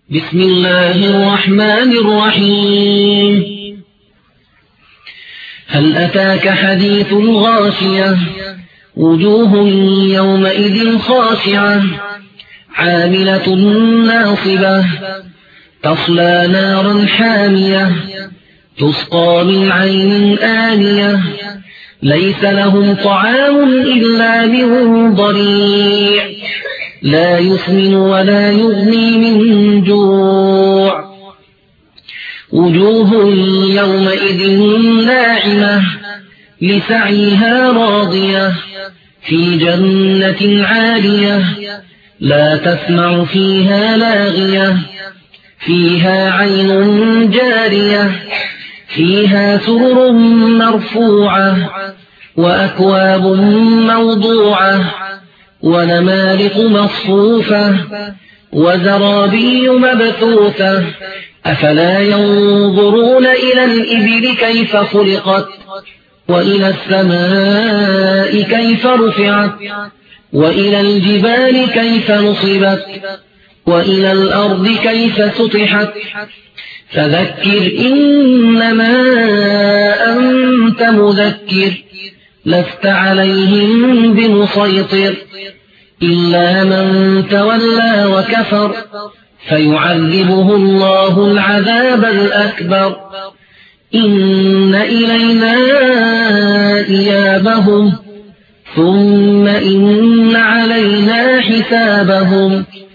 بسم الله الرحمن الرحيم. هل أتاك حديث الغاشية؟ وجوه يومئذ خاشعة عاملة ناصبة تصلى نارا حامية تسقى من عين آنية ليس لهم طعام إلا من ضريع لا يسمن ولا يغني من جوع. وجوه يومئذ ناعمة لسعيها راضية في جنة عالية لا تسمع فيها لاغية فيها عين جارية فيها سرر مرفوعة وأكواب موضوعة ونمارق مصفوفة وزرابي مبثوثة أفلا ينظرون إلى الإبل كيف خلقت وإلى السماء كيف رفعت وإلى الجبال كيف نصبت وإلى الأرض كيف سطحت فذكر إنما أنت مذكر لست عليهم بمسيطر إلا من تولى وكفر فيعذبه الله العذاب الأكبر إن إلينا إيابهم ثم إن علينا حسابهم.